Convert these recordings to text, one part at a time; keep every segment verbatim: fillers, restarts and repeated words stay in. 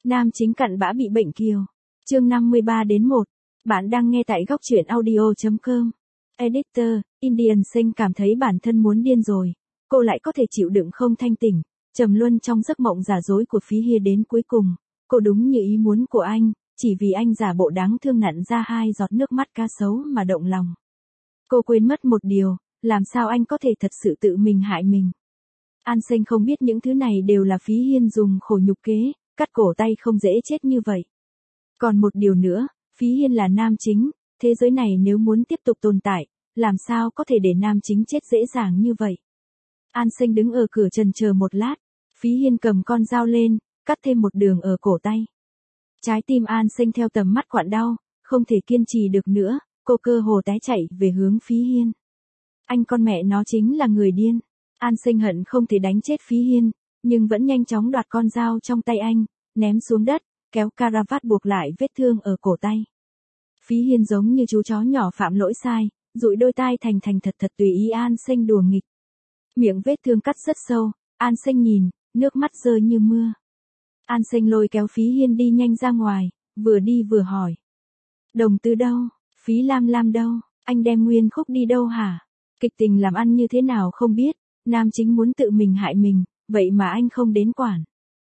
Nam chính cặn bã bị bệnh kiều. Chương năm mươi ba đến một. Bạn đang nghe tại góc truyện audio chấm com. Editor, Indian Sinh cảm thấy bản thân muốn điên rồi. Cô lại có thể chịu đựng không thanh tỉnh, trầm luân trong giấc mộng giả dối của Phí Hia đến cuối cùng. Cô đúng như ý muốn của anh, chỉ vì anh giả bộ đáng thương nặn ra hai giọt nước mắt cá sấu mà động lòng. Cô quên mất một điều, làm sao anh có thể thật sự tự mình hại mình. An Sinh không biết những thứ này đều là Phí Hiên dùng khổ nhục kế, cắt cổ tay không dễ chết như vậy. Còn một điều nữa, Phí Hiên là nam chính, thế giới này nếu muốn tiếp tục tồn tại, làm sao có thể để nam chính chết dễ dàng như vậy. An Sinh đứng ở cửa trần chờ một lát, Phí Hiên cầm con dao lên, cắt thêm một đường ở cổ tay. Trái tim An Sinh theo tầm mắt quặn đau, không thể kiên trì được nữa, cô cơ hồ té chạy về hướng Phí Hiên. Anh con mẹ nó chính là người điên. An Sinh hận không thể đánh chết Phí Hiên, nhưng vẫn nhanh chóng đoạt con dao trong tay anh, ném xuống đất, kéo caravat buộc lại vết thương ở cổ tay. Phí Hiên giống như chú chó nhỏ phạm lỗi sai, dụi đôi tai thành thành thật thật tùy ý An Sinh đùa nghịch. Miệng vết thương cắt rất sâu, An Sinh nhìn, nước mắt rơi như mưa. An Sinh lôi kéo Phí Hiên đi nhanh ra ngoài, vừa đi vừa hỏi. Đồng Tư đâu? Phí Lam Lam đâu? Anh đem Nguyên Khúc đi đâu hả? Kịch tình làm ăn như thế nào không biết, nam chính muốn tự mình hại mình, vậy mà anh không đến quản.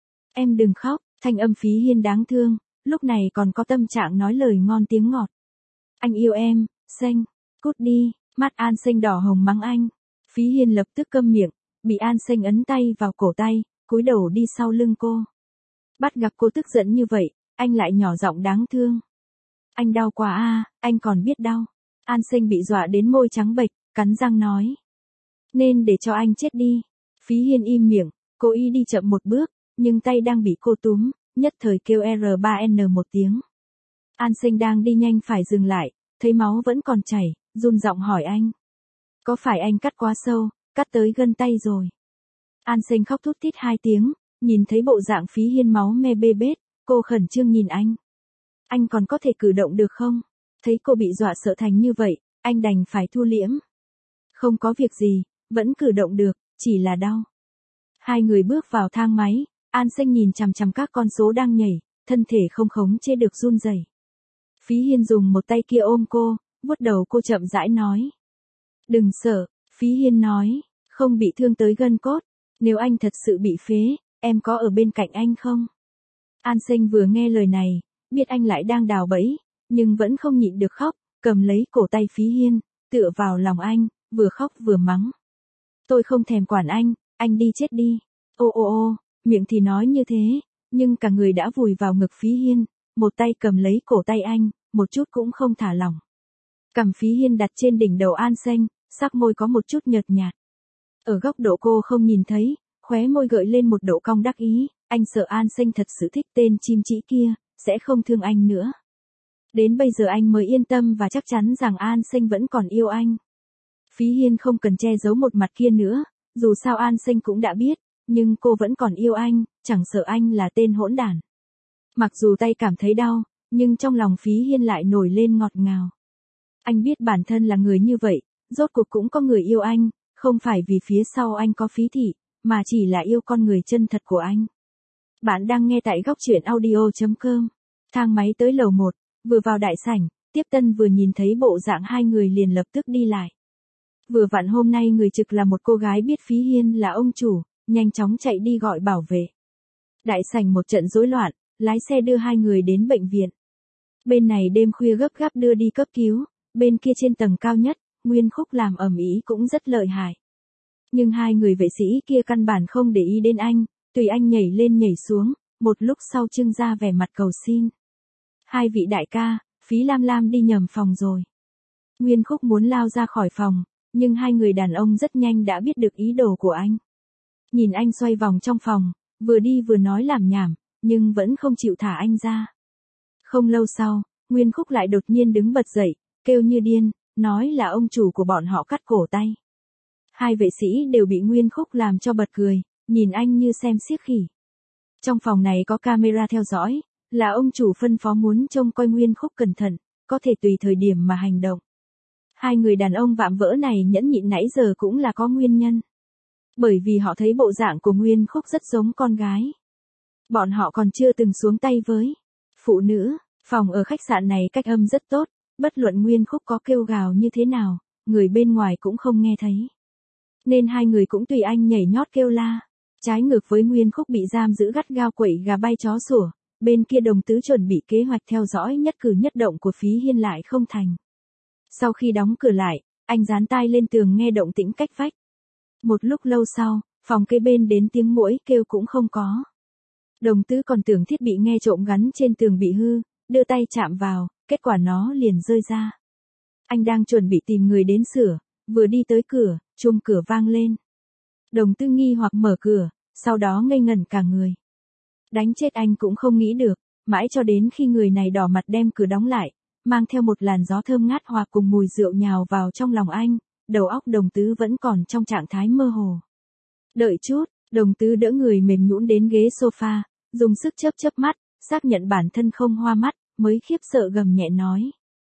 Em đừng khóc, thanh âm Phí Hiên đáng thương, lúc này còn có tâm trạng nói lời ngon tiếng ngọt. Anh yêu em, Sinh, cút đi, mắt An Sinh đỏ hồng mắng anh. Phí Hiên lập tức câm miệng, bị An Sinh ấn tay vào cổ tay, cúi đầu đi sau lưng cô. Bắt gặp cô tức giận như vậy, anh lại nhỏ giọng đáng thương. Anh đau quá à, anh còn biết đau. An Sinh bị dọa đến môi trắng bệch, cắn răng nói. Nên để cho anh chết đi. Phí Hiên im miệng, cố ý đi chậm một bước, nhưng tay đang bị cô túm, nhất thời kêu R ba N một tiếng. An Sinh đang đi nhanh phải dừng lại, thấy máu vẫn còn chảy, run giọng hỏi anh. Có phải anh cắt quá sâu, cắt tới gân tay rồi? An Sinh khóc thút thít hai tiếng, nhìn thấy bộ dạng Phí Hiên máu me bê bết, cô khẩn trương nhìn anh. Anh còn có thể cử động được không? Thấy cô bị dọa sợ thành như vậy, anh đành phải thu liễm. Không có việc gì, vẫn cử động được, chỉ là đau. Hai người bước vào thang máy, An Sinh nhìn chằm chằm các con số đang nhảy, thân thể không khống chế được run rẩy. Phí Hiên dùng một tay kia ôm cô, vuốt đầu cô chậm rãi nói. Đừng sợ, Phí Hiên nói, không bị thương tới gân cốt, nếu anh thật sự bị phế, em có ở bên cạnh anh không? An Sinh vừa nghe lời này, biết anh lại đang đào bẫy, nhưng vẫn không nhịn được khóc, cầm lấy cổ tay Phí Hiên, tựa vào lòng anh, vừa khóc vừa mắng. Tôi không thèm quản anh, anh đi chết đi. Ô ô ô, miệng thì nói như thế, nhưng cả người đã vùi vào ngực Phí Hiên, một tay cầm lấy cổ tay anh, một chút cũng không thả lỏng. Cằm Phí Hiên đặt trên đỉnh đầu An Sinh, sắc môi có một chút nhợt nhạt. Ở góc độ cô không nhìn thấy, khóe môi gợi lên một độ cong đắc ý, anh sợ An Sinh thật sự thích tên chim chỉ kia, sẽ không thương anh nữa. Đến bây giờ anh mới yên tâm và chắc chắn rằng An Sinh vẫn còn yêu anh. Phí Hiên không cần che giấu một mặt kia nữa, dù sao An Sinh cũng đã biết, nhưng cô vẫn còn yêu anh, chẳng sợ anh là tên hỗn đản. Mặc dù tay cảm thấy đau, nhưng trong lòng Phí Hiên lại nổi lên ngọt ngào. Anh biết bản thân là người như vậy, rốt cuộc cũng có người yêu anh, không phải vì phía sau anh có Phí thị, mà chỉ là yêu con người chân thật của anh. Bạn đang nghe tại góc truyện audio chấm com. Thang máy tới lầu một, vừa vào đại sảnh, Tiếp Tân vừa nhìn thấy bộ dạng hai người liền lập tức đi lại. Vừa vặn hôm nay người trực là một cô gái biết Phí Hiên là ông chủ, nhanh chóng chạy đi gọi bảo vệ. Đại sảnh một trận rối loạn, lái xe đưa hai người đến bệnh viện. Bên này đêm khuya gấp gáp đưa đi cấp cứu, bên kia trên tầng cao nhất, Nguyên Khúc làm ầm ĩ cũng rất lợi hại. Nhưng hai người vệ sĩ kia căn bản không để ý đến anh, tùy anh nhảy lên nhảy xuống, một lúc sau trưng ra vẻ mặt cầu xin. Hai vị đại ca, Phí Lam Lam đi nhầm phòng rồi. Nguyên Khúc muốn lao ra khỏi phòng, nhưng hai người đàn ông rất nhanh đã biết được ý đồ của anh. Nhìn anh xoay vòng trong phòng, vừa đi vừa nói lảm nhảm, nhưng vẫn không chịu thả anh ra. Không lâu sau, Nguyên Khúc lại đột nhiên đứng bật dậy, kêu như điên, nói là ông chủ của bọn họ cắt cổ tay. Hai vệ sĩ đều bị Nguyên Khúc làm cho bật cười, nhìn anh như xem xiếc khỉ. Trong phòng này có camera theo dõi, là ông chủ phân phó muốn trông coi Nguyên Khúc cẩn thận, có thể tùy thời điểm mà hành động. Hai người đàn ông vạm vỡ này nhẫn nhịn nãy giờ cũng là có nguyên nhân. Bởi vì họ thấy bộ dạng của Nguyên Khúc rất giống con gái. Bọn họ còn chưa từng xuống tay với phụ nữ. Phòng ở khách sạn này cách âm rất tốt, bất luận Nguyên Khúc có kêu gào như thế nào, người bên ngoài cũng không nghe thấy. Nên hai người cũng tùy anh nhảy nhót kêu la. Trái ngược với Nguyên Khúc bị giam giữ gắt gao quậy gà bay chó sủa, bên kia Đồng Tứ chuẩn bị kế hoạch theo dõi nhất cử nhất động của Phí Hiên lại không thành. Sau khi đóng cửa lại, anh dán tai lên tường nghe động tĩnh cách vách. Một lúc lâu sau, phòng kế bên đến tiếng muỗi kêu cũng không có. Đồng Tứ còn tưởng thiết bị nghe trộm gắn trên tường bị hư, đưa tay chạm vào, kết quả nó liền rơi ra. Anh đang chuẩn bị tìm người đến sửa, vừa đi tới cửa, chuông cửa vang lên. Đồng Tứ nghi hoặc mở cửa, sau đó ngây ngẩn cả người. Đánh chết anh cũng không nghĩ được, mãi cho đến khi người này đỏ mặt đem cửa đóng lại, mang theo một làn gió thơm ngát hòa cùng mùi rượu nhào vào trong lòng anh, đầu óc Đồng Tứ vẫn còn trong trạng thái mơ hồ. Đợi chút, Đồng Tứ đỡ người mềm nhũn đến ghế sofa, dùng sức chớp chớp mắt, xác nhận bản thân không hoa mắt, mới khiếp sợ gầm nhẹ nói.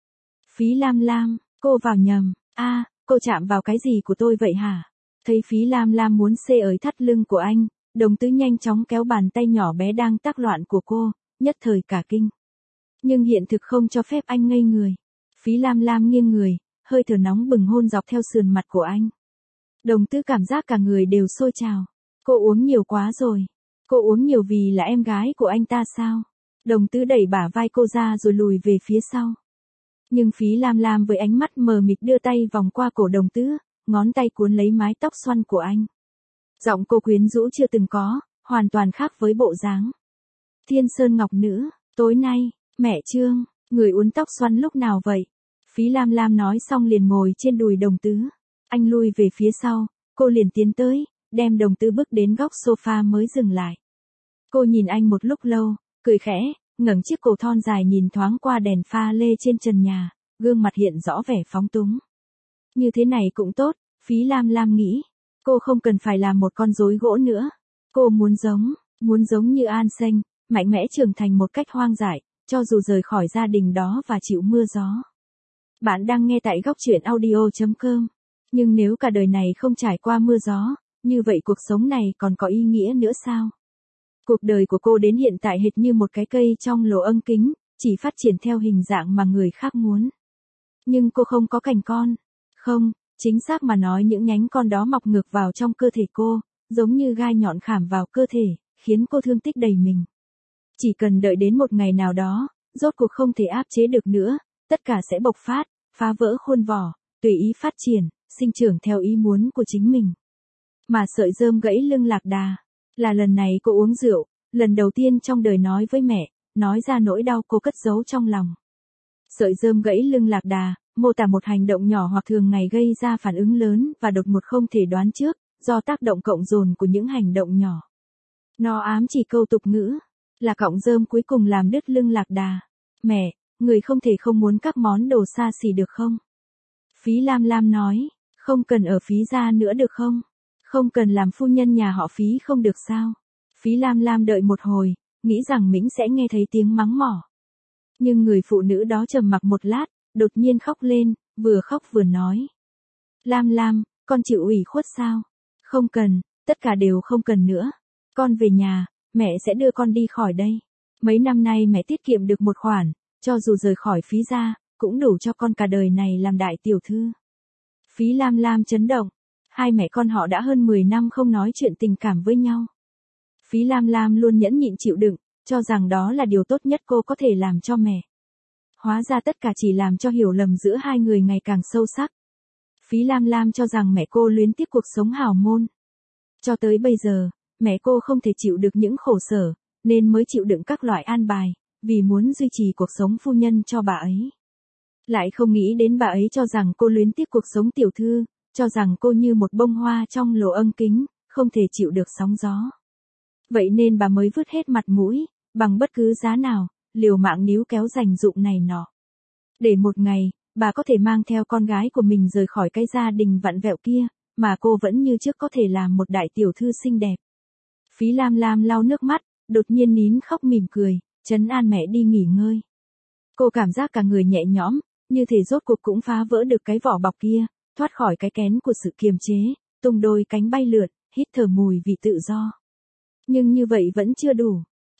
Phí Lam Lam, cô vào nhầm, a, cô chạm vào cái gì của tôi vậy hả? Thấy Phí Lam Lam muốn xê ới thắt lưng của anh, Đồng Tứ nhanh chóng kéo bàn tay nhỏ bé đang tác loạn của cô, nhất thời cả kinh. Nhưng hiện thực không cho phép anh ngây người. Phí Lam Lam nghiêng người, hơi thở nóng bừng hôn dọc theo sườn mặt của anh. Đồng Tứ cảm giác cả người đều sôi trào. Cô uống nhiều quá rồi. Cô uống nhiều vì là em gái của anh ta sao? Đồng Tứ đẩy bả vai cô ra rồi lùi về phía sau. Nhưng Phí Lam Lam với ánh mắt mờ mịt đưa tay vòng qua cổ Đồng Tứ, ngón tay cuốn lấy mái tóc xoăn của anh. Giọng cô quyến rũ chưa từng có, hoàn toàn khác với bộ dáng. Thiên Sơn Ngọc Nữ, tối nay, mẹ Trương, người uốn tóc xoăn lúc nào vậy? Phí Lam Lam nói xong liền ngồi trên đùi Đồng Tứ. Anh lui về phía sau, cô liền tiến tới, đem Đồng Tứ bước đến góc sofa mới dừng lại. Cô nhìn anh một lúc lâu, cười khẽ, ngẩng chiếc cổ thon dài nhìn thoáng qua đèn pha lê trên trần nhà, gương mặt hiện rõ vẻ phóng túng. Như thế này cũng tốt, Phí Lam Lam nghĩ. Cô không cần phải làm một con rối gỗ nữa. Cô muốn giống, muốn giống như An Xanh, mạnh mẽ trưởng thành một cách hoang dại, cho dù rời khỏi gia đình đó và chịu mưa gió. Bạn đang nghe tại góc truyện audio chấm com. Nhưng nếu cả đời này không trải qua mưa gió, như vậy cuộc sống này còn có ý nghĩa nữa sao? Cuộc đời của cô đến hiện tại hệt như một cái cây trong lỗ âm kính, chỉ phát triển theo hình dạng mà người khác muốn. Nhưng cô không có cành con. Không, chính xác mà nói những nhánh con đó mọc ngược vào trong cơ thể cô, giống như gai nhọn khảm vào cơ thể, khiến cô thương tích đầy mình. Chỉ cần đợi đến một ngày nào đó, rốt cuộc không thể áp chế được nữa, tất cả sẽ bộc phát, phá vỡ khuôn vỏ, tùy ý phát triển, sinh trưởng theo ý muốn của chính mình. Mà sợi rơm gãy lưng lạc đà, là lần này cô uống rượu, lần đầu tiên trong đời nói với mẹ, nói ra nỗi đau cô cất giấu trong lòng. Sợi rơm gãy lưng lạc đà, mô tả một hành động nhỏ hoặc thường ngày gây ra phản ứng lớn và đột ngột không thể đoán trước, do tác động cộng dồn của những hành động nhỏ. Nó ám chỉ câu tục ngữ, là cọng rơm cuối cùng làm đứt lưng lạc đà. Mẹ, người không thể không muốn các món đồ xa xỉ được không? Phí Lam Lam nói, không cần ở Phí gia nữa được không? Không cần làm phu nhân nhà họ Phí không được sao? Phí Lam Lam đợi một hồi, nghĩ rằng Mĩnh sẽ nghe thấy tiếng mắng mỏ. Nhưng người phụ nữ đó trầm mặc một lát, đột nhiên khóc lên, vừa khóc vừa nói. Lam Lam, con chịu ủy khuất sao? Không cần, tất cả đều không cần nữa. Con về nhà, mẹ sẽ đưa con đi khỏi đây. Mấy năm nay mẹ tiết kiệm được một khoản, cho dù rời khỏi Phí gia, cũng đủ cho con cả đời này làm đại tiểu thư. Phí Lam Lam chấn động, hai mẹ con họ đã hơn mười năm không nói chuyện tình cảm với nhau. Phí Lam Lam luôn nhẫn nhịn chịu đựng, cho rằng đó là điều tốt nhất cô có thể làm cho mẹ. Hóa ra tất cả chỉ làm cho hiểu lầm giữa hai người ngày càng sâu sắc. Phí Lam Lam cho rằng mẹ cô luyến tiếc cuộc sống hào môn. Cho tới bây giờ, mẹ cô không thể chịu được những khổ sở, nên mới chịu đựng các loại an bài, vì muốn duy trì cuộc sống phu nhân cho bà ấy. Lại không nghĩ đến bà ấy cho rằng cô luyến tiếc cuộc sống tiểu thư, cho rằng cô như một bông hoa trong lỗ âm kính, không thể chịu được sóng gió. Vậy nên bà mới vứt hết mặt mũi, bằng bất cứ giá nào, liều mạng níu kéo dành dụm này nọ. Để một ngày, bà có thể mang theo con gái của mình rời khỏi cái gia đình vặn vẹo kia, mà cô vẫn như trước có thể làm một đại tiểu thư xinh đẹp. Phí Lam Lam lau nước mắt, đột nhiên nín khóc mỉm cười, trấn an mẹ đi nghỉ ngơi. Cô cảm giác cả người nhẹ nhõm, như thể rốt cuộc cũng phá vỡ được cái vỏ bọc kia, thoát khỏi cái kén của sự kiềm chế, tung đôi cánh bay lượn, hít thở mùi vị tự do. Nhưng như vậy vẫn chưa đủ.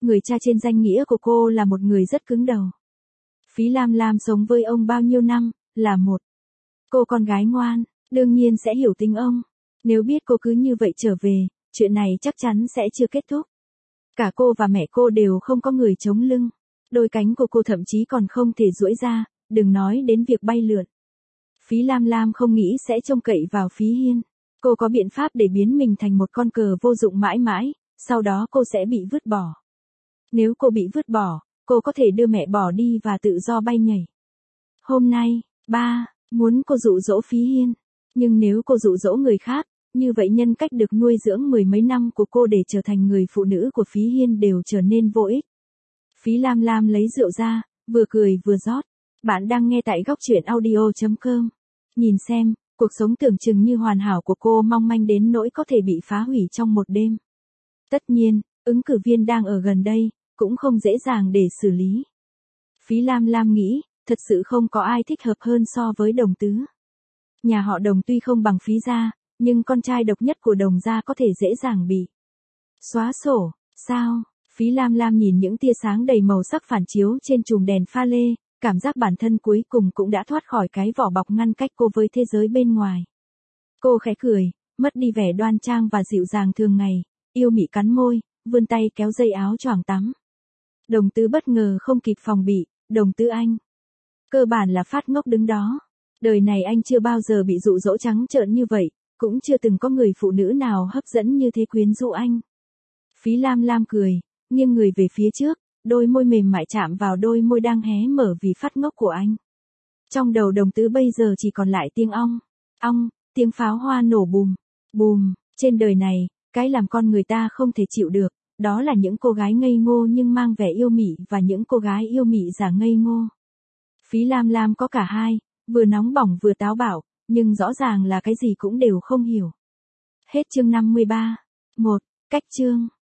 Người cha trên danh nghĩa của cô là một người rất cứng đầu. Phí Lam Lam sống với ông bao nhiêu năm, là một cô con gái ngoan, đương nhiên sẽ hiểu tính ông. Nếu biết cô cứ như vậy trở về, chuyện này chắc chắn sẽ chưa kết thúc. Cả cô và mẹ cô đều không có người chống lưng. Đôi cánh của cô thậm chí còn không thể duỗi ra, đừng nói đến việc bay lượn. Phí Lam Lam không nghĩ sẽ trông cậy vào Phí Hiên. Cô có biện pháp để biến mình thành một con cờ vô dụng mãi mãi, sau đó cô sẽ bị vứt bỏ. Nếu cô bị vứt bỏ, cô có thể đưa mẹ bỏ đi và tự do bay nhảy. Hôm nay, ba muốn cô dụ dỗ Phí Hiên. Nhưng nếu cô dụ dỗ người khác, như vậy nhân cách được nuôi dưỡng mười mấy năm của cô để trở thành người phụ nữ của Phí Hiên đều trở nên vô ích. Phí Lam Lam lấy rượu ra, vừa cười vừa rót. Bạn đang nghe tại góc truyện audio chấm com. Nhìn xem, cuộc sống tưởng chừng như hoàn hảo của cô mong manh đến nỗi có thể bị phá hủy trong một đêm. Tất nhiên, ứng cử viên đang ở gần đây, cũng không dễ dàng để xử lý. Phí Lam Lam nghĩ, thật sự không có ai thích hợp hơn so với Đồng Tứ. Nhà họ Đồng tuy không bằng Phí gia, nhưng con trai độc nhất của Đồng gia có thể dễ dàng bị xóa sổ, sao? Phí Lam Lam nhìn những tia sáng đầy màu sắc phản chiếu trên chùm đèn pha lê, cảm giác bản thân cuối cùng cũng đã thoát khỏi cái vỏ bọc ngăn cách cô với thế giới bên ngoài. Cô khẽ cười, mất đi vẻ đoan trang và dịu dàng thường ngày, yêu mị cắn môi, vươn tay kéo dây áo choàng tắm. Đồng Tứ bất ngờ không kịp phòng bị, Đồng Tứ anh. Cơ bản là phát ngốc đứng đó. Đời này anh chưa bao giờ bị dụ dỗ trắng trợn như vậy, cũng chưa từng có người phụ nữ nào hấp dẫn như thế quyến rũ anh. Phí Lam Lam cười, nghiêng người về phía trước, đôi môi mềm mại chạm vào đôi môi đang hé mở vì phát ngốc của anh. Trong đầu Đồng Tứ bây giờ chỉ còn lại tiếng ong, ong, tiếng pháo hoa nổ bùm, bùm. Trên đời này, cái làm con người ta không thể chịu được, đó là những cô gái ngây ngô nhưng mang vẻ yêu mị và những cô gái yêu mị giả ngây ngô. Phí Lam Lam có cả hai, vừa nóng bỏng vừa táo bạo, nhưng rõ ràng là cái gì cũng đều không hiểu. Hết chương năm mươi ba. một. Cách chương.